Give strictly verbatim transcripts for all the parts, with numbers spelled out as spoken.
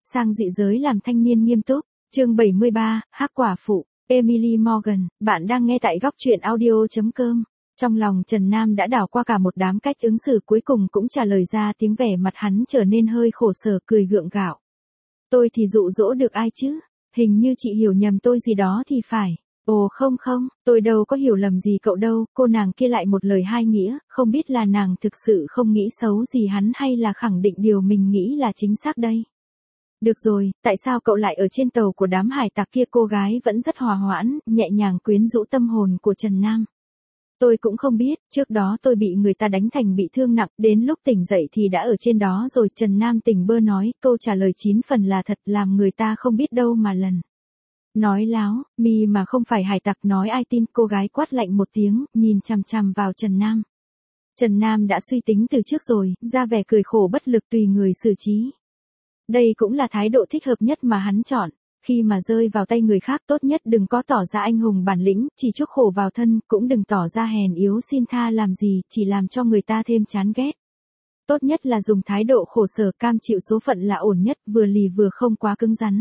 sang dị giới làm thanh niên nghiêm túc. Chương bảy mươi ba, Hắc quả phụ, Emily Morgan, bạn đang nghe tại góc truyện audio chấm com. Trong lòng Trần Nam đã đảo qua cả một đám cách ứng xử, cuối cùng cũng trả lời ra tiếng, vẻ mặt hắn trở nên hơi khổ sở, cười gượng gạo. Tôi thì dụ dỗ được ai chứ? Hình như chị hiểu nhầm tôi gì đó thì phải. Ồ không không, tôi đâu có hiểu lầm gì cậu đâu. Cô nàng kia lại một lời hai nghĩa, không biết là nàng thực sự không nghĩ xấu gì hắn hay là khẳng định điều mình nghĩ là chính xác đây. Được rồi, tại sao cậu lại ở trên tàu của đám hải tặc kia? Cô gái vẫn rất hòa hoãn, nhẹ nhàng quyến rũ tâm hồn của Trần Nam. Tôi cũng không biết, trước đó tôi bị người ta đánh thành bị thương nặng, đến lúc tỉnh dậy thì đã ở trên đó rồi. Trần Nam tỉnh bơ nói, câu trả lời chín phần là thật, làm người ta không biết đâu mà lần. Nói láo, mi mà không phải hải tặc nói ai tin? Cô gái quát lạnh một tiếng, nhìn chằm chằm vào Trần Nam. Trần Nam đã suy tính từ trước rồi, ra vẻ cười khổ bất lực tùy người xử trí. Đây cũng là thái độ thích hợp nhất mà hắn chọn. Khi mà rơi vào tay người khác, tốt nhất đừng có tỏ ra anh hùng bản lĩnh, chỉ chuốc khổ vào thân, cũng đừng tỏ ra hèn yếu xin tha làm gì, chỉ làm cho người ta thêm chán ghét. Tốt nhất là dùng thái độ khổ sở, cam chịu số phận là ổn nhất, vừa lì vừa không quá cứng rắn.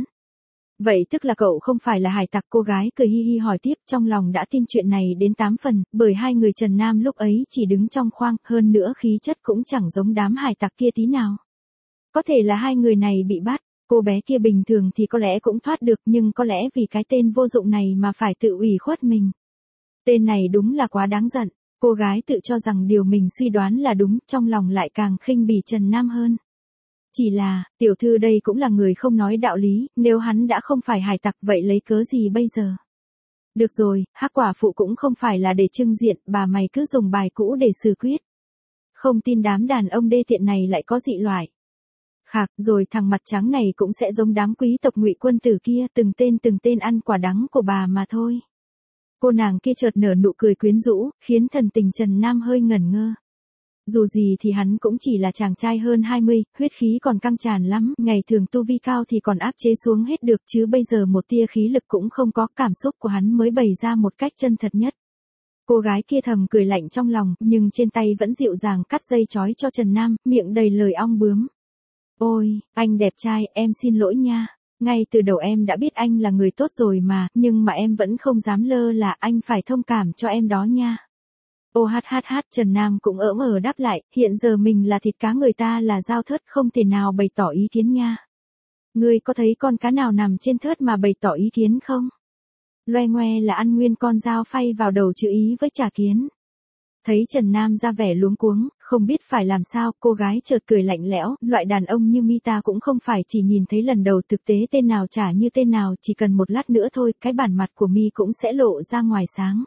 Vậy tức là cậu không phải là hải tặc? Cô gái cười hi hi hỏi tiếp, trong lòng đã tin chuyện này đến tám phần, bởi hai người Trần Nam lúc ấy chỉ đứng trong khoang, hơn nữa khí chất cũng chẳng giống đám hải tặc kia tí nào. Có thể là hai người này bị bắt, cô bé kia bình thường thì có lẽ cũng thoát được, nhưng có lẽ vì cái tên vô dụng này mà phải tự ủy khuất mình. Tên này đúng là quá đáng giận. Cô gái tự cho rằng điều mình suy đoán là đúng, trong lòng lại càng khinh bỉ Trần Nam hơn. Chỉ là, tiểu thư đây cũng là người không nói đạo lý, nếu hắn đã không phải hải tặc vậy lấy cớ gì bây giờ? Được rồi, Hắc quả phụ cũng không phải là để trưng diện, bà mày cứ dùng bài cũ để xử quyết. Không tin đám đàn ông đê tiện này lại có dị loại. Khạc, rồi thằng mặt trắng này cũng sẽ giống đám quý tộc Ngụy quân tử kia, từng tên từng tên ăn quả đắng của bà mà thôi. Cô nàng kia chợt nở nụ cười quyến rũ, khiến thần tình Trần Nam hơi ngẩn ngơ. Dù gì thì hắn cũng chỉ là chàng trai hơn hai mươi, huyết khí còn căng tràn lắm, ngày thường tu vi cao thì còn áp chế xuống hết được, chứ bây giờ một tia khí lực cũng không có, cảm xúc của hắn mới bày ra một cách chân thật nhất. Cô gái kia thầm cười lạnh trong lòng, nhưng trên tay vẫn dịu dàng cắt dây trói cho Trần Nam, miệng đầy lời ong bướm. Ôi, anh đẹp trai, em xin lỗi nha. Ngay từ đầu em đã biết anh là người tốt rồi mà, nhưng mà em vẫn không dám lơ là, anh phải thông cảm cho em đó nha. Ô hát hát hát, Trần Nam cũng ỡm ờ đáp lại, hiện giờ mình là thịt cá, người ta là dao thớt, không thể nào bày tỏ ý kiến nha. Ngươi có thấy con cá nào nằm trên thớt mà bày tỏ ý kiến không? Loe ngoe là ăn nguyên con dao phay vào đầu chữ ý với chả kiến. Thấy Trần Nam ra vẻ luống cuống, không biết phải làm sao, cô gái chợt cười lạnh lẽo, loại đàn ông như mi ta cũng không phải chỉ nhìn thấy lần đầu, thực tế tên nào chả như tên nào, chỉ cần một lát nữa thôi, cái bản mặt của mi cũng sẽ lộ ra ngoài sáng.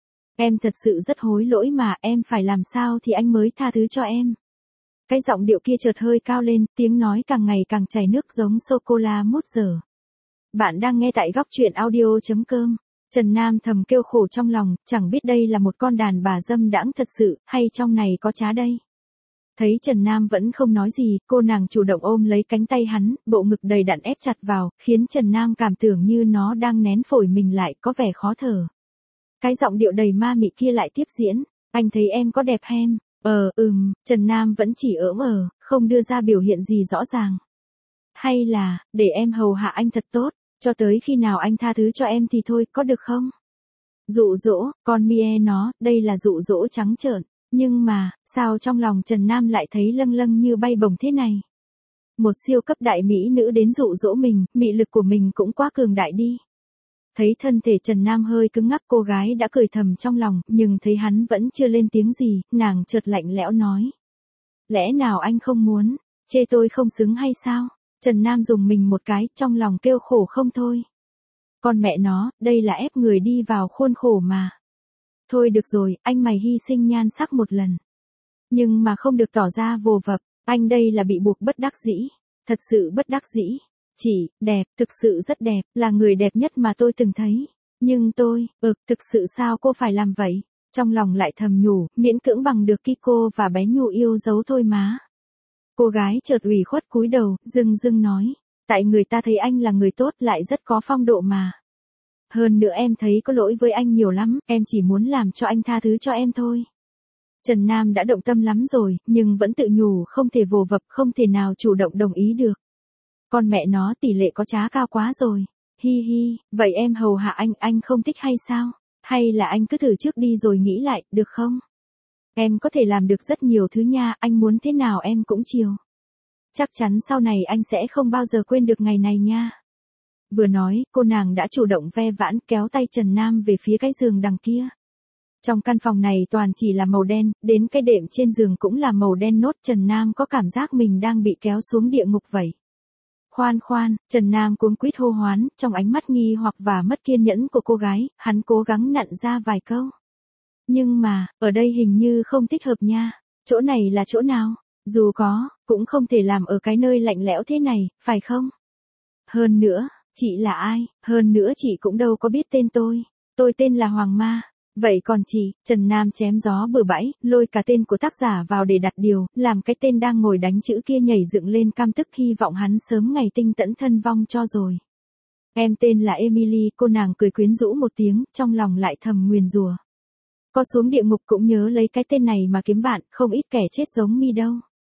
Em thật sự rất hối lỗi mà, em phải làm sao thì anh mới tha thứ cho em. Cái giọng điệu kia chợt hơi cao lên, tiếng nói càng ngày càng chảy nước giống sô-cô-la mút giờ. Bạn đang nghe tại góc truyện audio chấm com. Trần Nam thầm kêu khổ trong lòng, chẳng biết đây là một con đàn bà dâm đãng thật sự, hay trong này có trá đây. Thấy Trần Nam vẫn không nói gì, cô nàng chủ động ôm lấy cánh tay hắn, bộ ngực đầy đặn ép chặt vào, khiến Trần Nam cảm tưởng như nó đang nén phổi mình lại, có vẻ khó thở. Cái giọng điệu đầy ma mị kia lại tiếp diễn, anh thấy em có đẹp hem? Ờ, ừm, Trần Nam vẫn chỉ ỡm ờ, không đưa ra biểu hiện gì rõ ràng. Hay là, để em hầu hạ anh thật tốt, cho tới khi nào anh tha thứ cho em thì thôi, có được không? Dụ dỗ, con mie nó, đây là dụ dỗ trắng trợn, nhưng mà, sao trong lòng Trần Nam lại thấy lâng lâng như bay bổng thế này? Một siêu cấp đại mỹ nữ đến dụ dỗ mình, mị lực của mình cũng quá cường đại đi. Thấy thân thể Trần Nam hơi cứng ngắc, cô gái đã cười thầm trong lòng, nhưng thấy hắn vẫn chưa lên tiếng gì, nàng chợt lạnh lẽo nói. Lẽ nào anh không muốn, chê tôi không xứng hay sao? Trần Nam dùng mình một cái, trong lòng kêu khổ không thôi. Con mẹ nó, đây là ép người đi vào khuôn khổ mà. Thôi được rồi, anh mày hy sinh nhan sắc một lần. Nhưng mà không được tỏ ra vồ vập, anh đây là bị buộc bất đắc dĩ. Thật sự bất đắc dĩ. Chỉ, đẹp, thực sự rất đẹp, là người đẹp nhất mà tôi từng thấy. Nhưng tôi, ực, thực sự sao cô phải làm vậy? Trong lòng lại thầm nhủ, miễn cưỡng bằng được Kiko và bé Nhu yêu dấu thôi má. Cô gái chợt ủy khuất cúi đầu, dưng dưng nói. Tại người ta thấy anh là người tốt, lại rất có phong độ mà. Hơn nữa em thấy có lỗi với anh nhiều lắm, em chỉ muốn làm cho anh tha thứ cho em thôi. Trần Nam đã động tâm lắm rồi, nhưng vẫn tự nhủ không thể vồ vập, không thể nào chủ động đồng ý được. Con mẹ nó tỷ lệ có trá cao quá rồi. Hi hi, vậy em hầu hạ anh, anh không thích hay sao? Hay là anh cứ thử trước đi rồi nghĩ lại, được không? Em có thể làm được rất nhiều thứ nha, anh muốn thế nào em cũng chiều. Chắc chắn sau này anh sẽ không bao giờ quên được ngày này nha. Vừa nói, cô nàng đã chủ động ve vãn kéo tay Trần Nam về phía cái giường đằng kia. Trong căn phòng này toàn chỉ là màu đen, đến cái đệm trên giường cũng là màu đen nốt. Trần Nam có cảm giác mình đang bị kéo xuống địa ngục vậy. Khoan khoan, Trần Nam cuống quýt hô hoán, trong ánh mắt nghi hoặc và mất kiên nhẫn của cô gái, hắn cố gắng nặn ra vài câu. Nhưng mà, ở đây hình như không thích hợp nha. Chỗ này là chỗ nào? Dù có, cũng không thể làm ở cái nơi lạnh lẽo thế này, phải không? Hơn nữa, chị là ai? Hơn nữa chị cũng đâu có biết tên tôi. Tôi tên là Hoàng Ma. Vậy còn chị? Trần Nam chém gió bừa bãi, lôi cả tên của tác giả vào để đặt điều, làm cái tên đang ngồi đánh chữ kia nhảy dựng lên căm tức, hy vọng hắn sớm ngày tinh tẫn thân vong cho rồi. Em tên là Emily, cô nàng cười quyến rũ một tiếng, trong lòng lại thầm nguyền rủa. Có xuống địa ngục cũng nhớ lấy cái tên này mà kiếm bạn, không ít kẻ chết giống mi đâu.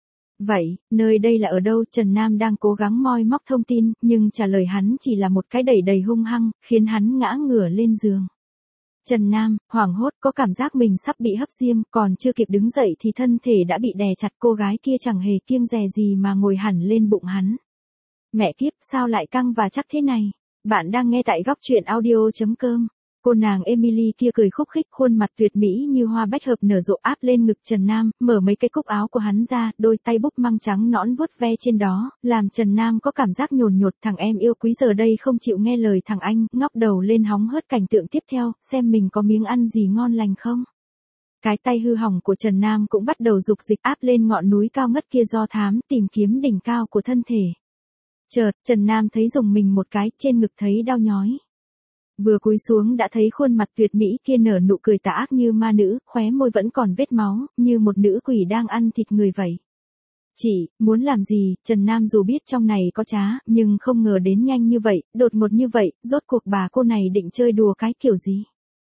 Vậy, nơi đây là ở đâu? Trần Nam đang cố gắng moi móc thông tin, nhưng trả lời hắn chỉ là một cái đẩy đầy hung hăng, khiến hắn ngã ngửa lên giường. Trần Nam, hoảng hốt, có cảm giác mình sắp bị hấp diêm, còn chưa kịp đứng dậy thì thân thể đã bị đè chặt. Cô gái kia chẳng hề kiêng dè gì mà ngồi hẳn lên bụng hắn. Mẹ kiếp, sao lại căng và chắc thế này? Bạn đang nghe tại góc truyện audio chấm com. Cô nàng Emily kia cười khúc khích, khuôn mặt tuyệt mỹ như hoa bách hợp nở rộ áp lên ngực Trần Nam, mở mấy cái cúc áo của hắn ra, đôi tay búp măng trắng nõn vuốt ve trên đó, làm Trần Nam có cảm giác nhồn nhột. Thằng em yêu quý giờ đây không chịu nghe lời thằng anh, ngóc đầu lên hóng hớt cảnh tượng tiếp theo, xem mình có miếng ăn gì ngon lành không. Cái tay hư hỏng của Trần Nam cũng bắt đầu dục dịch áp lên ngọn núi cao ngất kia do thám tìm kiếm đỉnh cao của thân thể. Chợt, Trần Nam thấy rùng mình một cái, trên ngực thấy đau nhói. Vừa cúi xuống đã thấy khuôn mặt tuyệt mỹ kia nở nụ cười tà ác như ma nữ, khóe môi vẫn còn vết máu, như một nữ quỷ đang ăn thịt người vậy. Chị, muốn làm gì? Trần Nam dù biết trong này có trá, nhưng không ngờ đến nhanh như vậy, đột ngột như vậy, rốt cuộc bà cô này định chơi đùa cái kiểu gì?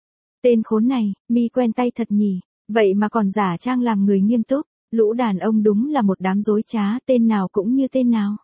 Tên khốn này, mi quen tay thật nhỉ, vậy mà còn giả trang làm người nghiêm túc, lũ đàn ông đúng là một đám dối trá, tên nào cũng như tên nào.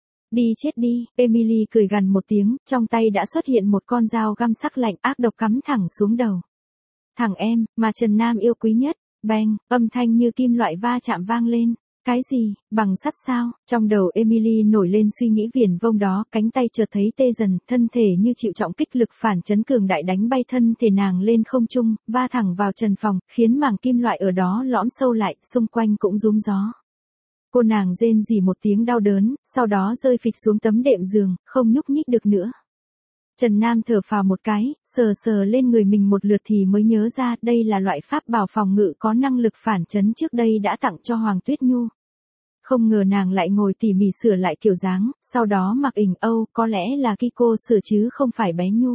Đi chết đi, Emily cười gằn một tiếng, trong tay đã xuất hiện một con dao găm sắc lạnh ác độc cắm thẳng xuống đầu. Thằng em, mà Trần Nam yêu quý nhất, bang, âm thanh như kim loại va chạm vang lên. Cái gì, bằng sắt sao? Trong đầu Emily nổi lên suy nghĩ viển vông đó, cánh tay chợt thấy tê dần, thân thể như chịu trọng kích lực phản chấn cường đại đánh bay thân thể nàng lên không trung, va thẳng vào trần phòng, khiến màng kim loại ở đó lõm sâu lại, xung quanh cũng rúm gió. Cô nàng rên rỉ một tiếng đau đớn, sau đó rơi phịch xuống tấm đệm giường, không nhúc nhích được nữa. Trần Nam thở phào một cái, sờ sờ lên người mình một lượt thì mới nhớ ra đây là loại pháp bảo phòng ngự có năng lực phản chấn trước đây đã tặng cho Hoàng Tuyết Nhu. Không ngờ nàng lại ngồi tỉ mỉ sửa lại kiểu dáng, sau đó mặc ình âu, có lẽ là Kiko sửa chứ không phải bé Nhu.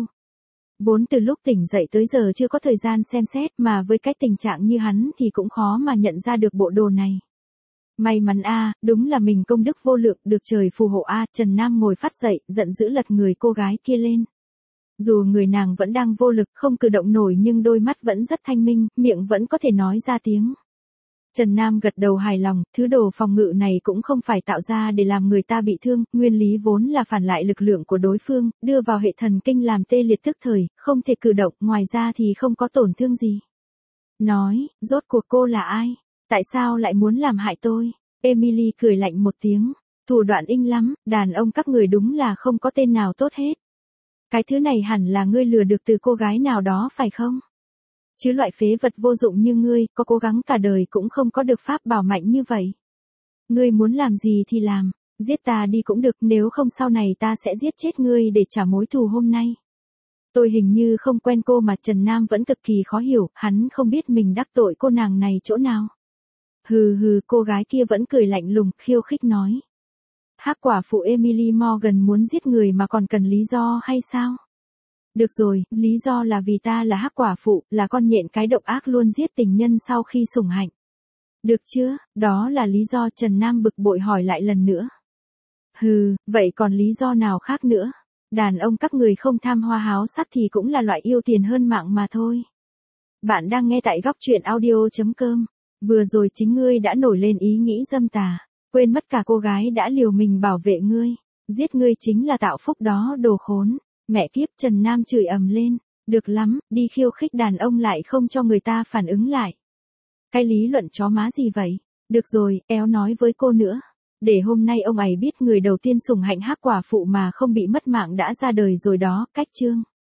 Vốn từ lúc tỉnh dậy tới giờ chưa có thời gian xem xét, mà với cái tình trạng như hắn thì cũng khó mà nhận ra được bộ đồ này. May mắn a, đúng là mình công đức vô lượng, được trời phù hộ a. Trần Nam ngồi phát dậy, giận dữ lật người cô gái kia lên. Dù người nàng vẫn đang vô lực, không cử động nổi, nhưng đôi mắt vẫn rất thanh minh, miệng vẫn có thể nói ra tiếng. Trần Nam gật đầu hài lòng, thứ đồ phòng ngự này cũng không phải tạo ra để làm người ta bị thương, nguyên lý vốn là phản lại lực lượng của đối phương, đưa vào hệ thần kinh làm tê liệt tức thời, không thể cử động, ngoài ra thì không có tổn thương gì. Nói, rốt cuộc cô là ai? Tại sao lại muốn làm hại tôi? Emily cười lạnh một tiếng, thủ đoạn inh lắm, đàn ông các người đúng là không có tên nào tốt hết. Cái thứ này hẳn là ngươi lừa được từ cô gái nào đó phải không? Chứ loại phế vật vô dụng như ngươi, có cố gắng cả đời cũng không có được pháp bảo mạnh như vậy. Ngươi muốn làm gì thì làm, giết ta đi cũng được, nếu không sau này ta sẽ giết chết ngươi để trả mối thù hôm nay. Tôi hình như không quen cô mà. Trần Nam vẫn cực kỳ khó hiểu, hắn không biết mình đắc tội cô nàng này chỗ nào. Hừ hừ, cô gái kia vẫn cười lạnh lùng, khiêu khích nói. Hắc quả phụ Emily Morgan muốn giết người mà còn cần lý do hay sao? Được rồi, lý do là vì ta là hắc quả phụ, là con nhện cái độc ác luôn giết tình nhân sau khi sủng hạnh. Được chưa, đó là lý do. Trần Nam bực bội hỏi lại lần nữa. Hừ, vậy còn lý do nào khác nữa? Đàn ông các người không tham hoa háo sắc thì cũng là loại yêu tiền hơn mạng mà thôi. Bạn đang nghe tại góc truyện audio chấm com. Vừa rồi chính ngươi đã nổi lên ý nghĩ dâm tà, quên mất cả cô gái đã liều mình bảo vệ ngươi. Giết ngươi chính là tạo phúc đó đồ khốn. Mẹ kiếp, Trần Nam chửi ầm lên. Được lắm, đi khiêu khích đàn ông lại không cho người ta phản ứng lại. Cái lý luận chó má gì vậy? Được rồi, éo nói với cô nữa. Để hôm nay ông ấy biết người đầu tiên sủng hạnh Hắc quả phụ mà không bị mất mạng đã ra đời rồi đó, cách chương.